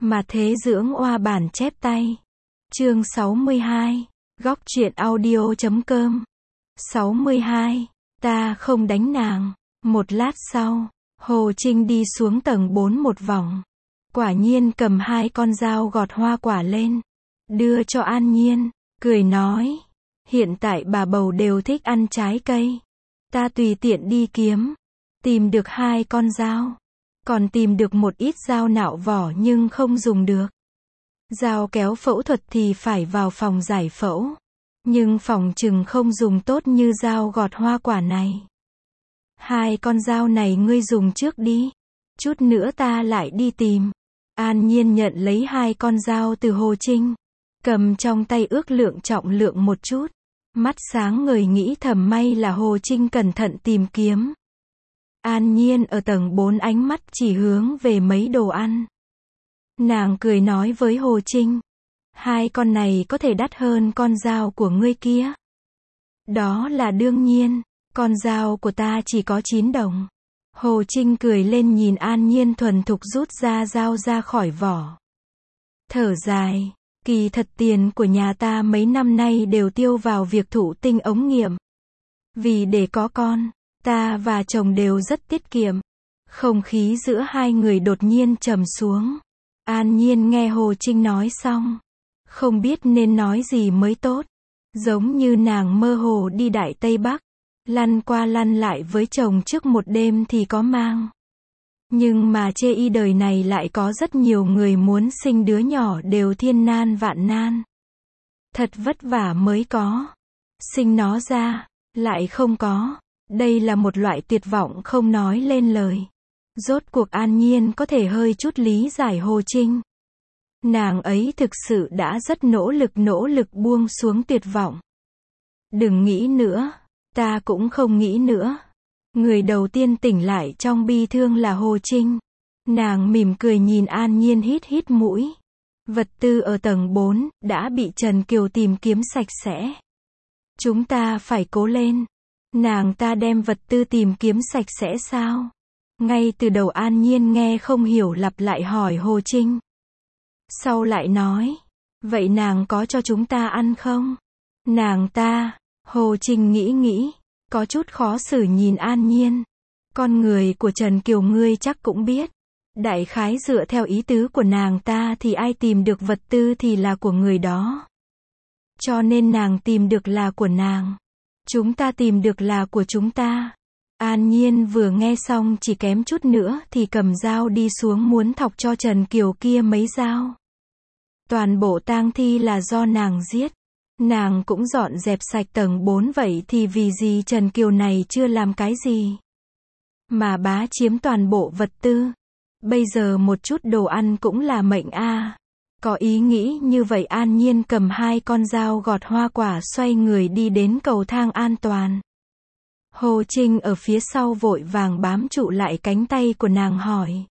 Mà thế dưỡng oa bản chép tay. Chương 62. Góc truyện audio.com. 62. Ta không đánh nàng. Một lát sau, Hồ Trinh đi xuống tầng 4 một vòng. Quả nhiên cầm 2 con dao gọt hoa quả lên. Đưa cho An Nhiên, cười nói. Hiện tại bà bầu đều thích ăn trái cây. Ta tùy tiện đi kiếm. Tìm được 2 con dao. Còn tìm được một ít dao nạo vỏ nhưng không dùng được. Dao kéo phẫu thuật thì phải vào phòng giải phẫu. Nhưng phòng chừng không dùng tốt như dao gọt hoa quả này. 2 con dao này ngươi dùng trước đi. Chút nữa ta lại đi tìm. An Nhiên nhận lấy 2 con dao từ Hồ Trinh. Cầm trong tay ước lượng trọng lượng một chút. Mắt sáng ngời nghĩ thầm may là Hồ Trinh cẩn thận tìm kiếm. An Nhiên ở tầng 4 ánh mắt chỉ hướng về mấy đồ ăn. Nàng cười nói với Hồ Trinh. 2 con này có thể đắt hơn con dao của ngươi kia. Đó là đương nhiên, con dao của ta chỉ có 9 đồng. Hồ Trinh cười lên nhìn An Nhiên thuần thục rút ra dao ra khỏi vỏ. Thở dài, kỳ thật tiền của nhà ta mấy năm nay đều tiêu vào việc thụ tinh ống nghiệm. Vì để có con, ta và chồng đều rất tiết kiệm. Không khí giữa hai người đột nhiên trầm xuống. An Nhiên nghe Hồ Trinh nói xong, không biết nên nói gì mới tốt. Giống như nàng mơ hồ đi Đại Tây Bắc, lăn qua lăn lại với chồng trước một đêm thì có mang. Nhưng mà chê y đời này lại có rất nhiều người muốn sinh đứa nhỏ đều thiên nan vạn nan. Thật vất vả mới có. Sinh nó ra, lại không có. Đây là một loại tuyệt vọng không nói lên lời. Rốt cuộc An Nhiên có thể hơi chút lý giải Hồ Trinh. Nàng ấy thực sự đã rất nỗ lực buông xuống tuyệt vọng. Đừng nghĩ nữa, ta cũng không nghĩ nữa. Người đầu tiên tỉnh lại trong bi thương là Hồ Trinh. Nàng mỉm cười nhìn An Nhiên hít mũi. Vật tư ở tầng 4 đã bị Trần Kiều tìm kiếm sạch sẽ. Chúng ta phải cố lên. Nàng ta đem vật tư tìm kiếm sạch sẽ sao? Ngay từ đầu An Nhiên nghe không hiểu lặp lại hỏi Hồ Trinh. Sau lại nói, vậy nàng có cho chúng ta ăn không? Nàng ta, Hồ Trinh nghĩ, có chút khó xử nhìn An Nhiên. Con người của Trần Kiều ngươi chắc cũng biết. Đại khái dựa theo ý tứ của nàng ta thì ai tìm được vật tư thì là của người đó. Cho nên nàng tìm được là của nàng. Chúng ta tìm được là của chúng ta. An Nhiên vừa nghe xong chỉ kém chút nữa thì cầm dao đi xuống muốn thọc cho Trần Kiều kia mấy dao. Toàn bộ tang thi là do nàng giết. Nàng cũng dọn dẹp sạch tầng 4 vậy thì vì gì Trần Kiều này chưa làm cái gì? Mà bá chiếm toàn bộ vật tư. Bây giờ một chút đồ ăn cũng là mệnh a. Có ý nghĩ như vậy An Nhiên cầm 2 con dao gọt hoa quả xoay người đi đến cầu thang an toàn. Hồ Trinh ở phía sau vội vàng bám trụ lại cánh tay của nàng hỏi.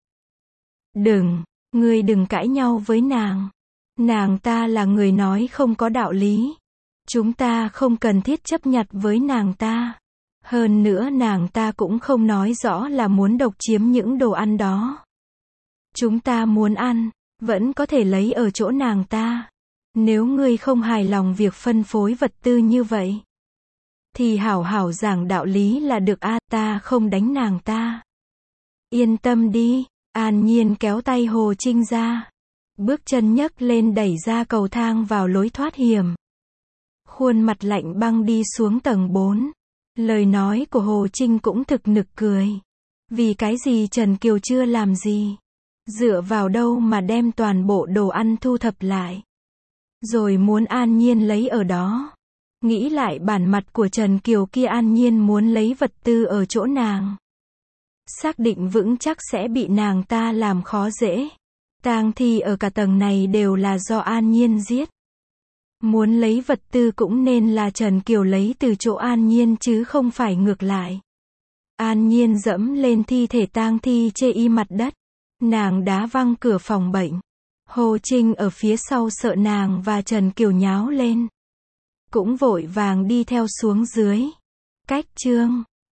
Ngươi đừng cãi nhau với nàng. Nàng ta là người nói không có đạo lý. Chúng ta không cần thiết chấp nhặt với nàng ta. Hơn nữa nàng ta cũng không nói rõ là muốn độc chiếm những đồ ăn đó. Chúng ta muốn ăn, vẫn có thể lấy ở chỗ nàng ta. Nếu ngươi không hài lòng việc phân phối vật tư như vậy, thì hảo giảng đạo lý là được a, ta không đánh nàng ta. Yên tâm đi, An Nhiên kéo tay Hồ Trinh ra. Bước chân nhấc lên đẩy ra cầu thang vào lối thoát hiểm. Khuôn mặt lạnh băng đi xuống tầng 4. Lời nói của Hồ Trinh cũng thực nực cười. Vì cái gì Trần Kiều chưa làm gì? Dựa vào đâu mà đem toàn bộ đồ ăn thu thập lại? Rồi muốn An Nhiên lấy ở đó. Nghĩ lại bản mặt của Trần Kiều kia An Nhiên muốn lấy vật tư ở chỗ nàng. Xác định vững chắc sẽ bị nàng ta làm khó dễ. Tang thi ở cả tầng này đều là do An Nhiên giết. Muốn lấy vật tư cũng nên là Trần Kiều lấy từ chỗ An Nhiên chứ không phải ngược lại. An Nhiên dẫm lên thi thể tang thi chê y mặt đất. Nàng đá văng cửa phòng bệnh. Hồ Trinh ở phía sau sợ nàng và Trần Kiều nháo lên. Cũng vội vàng đi theo xuống dưới. Cách chương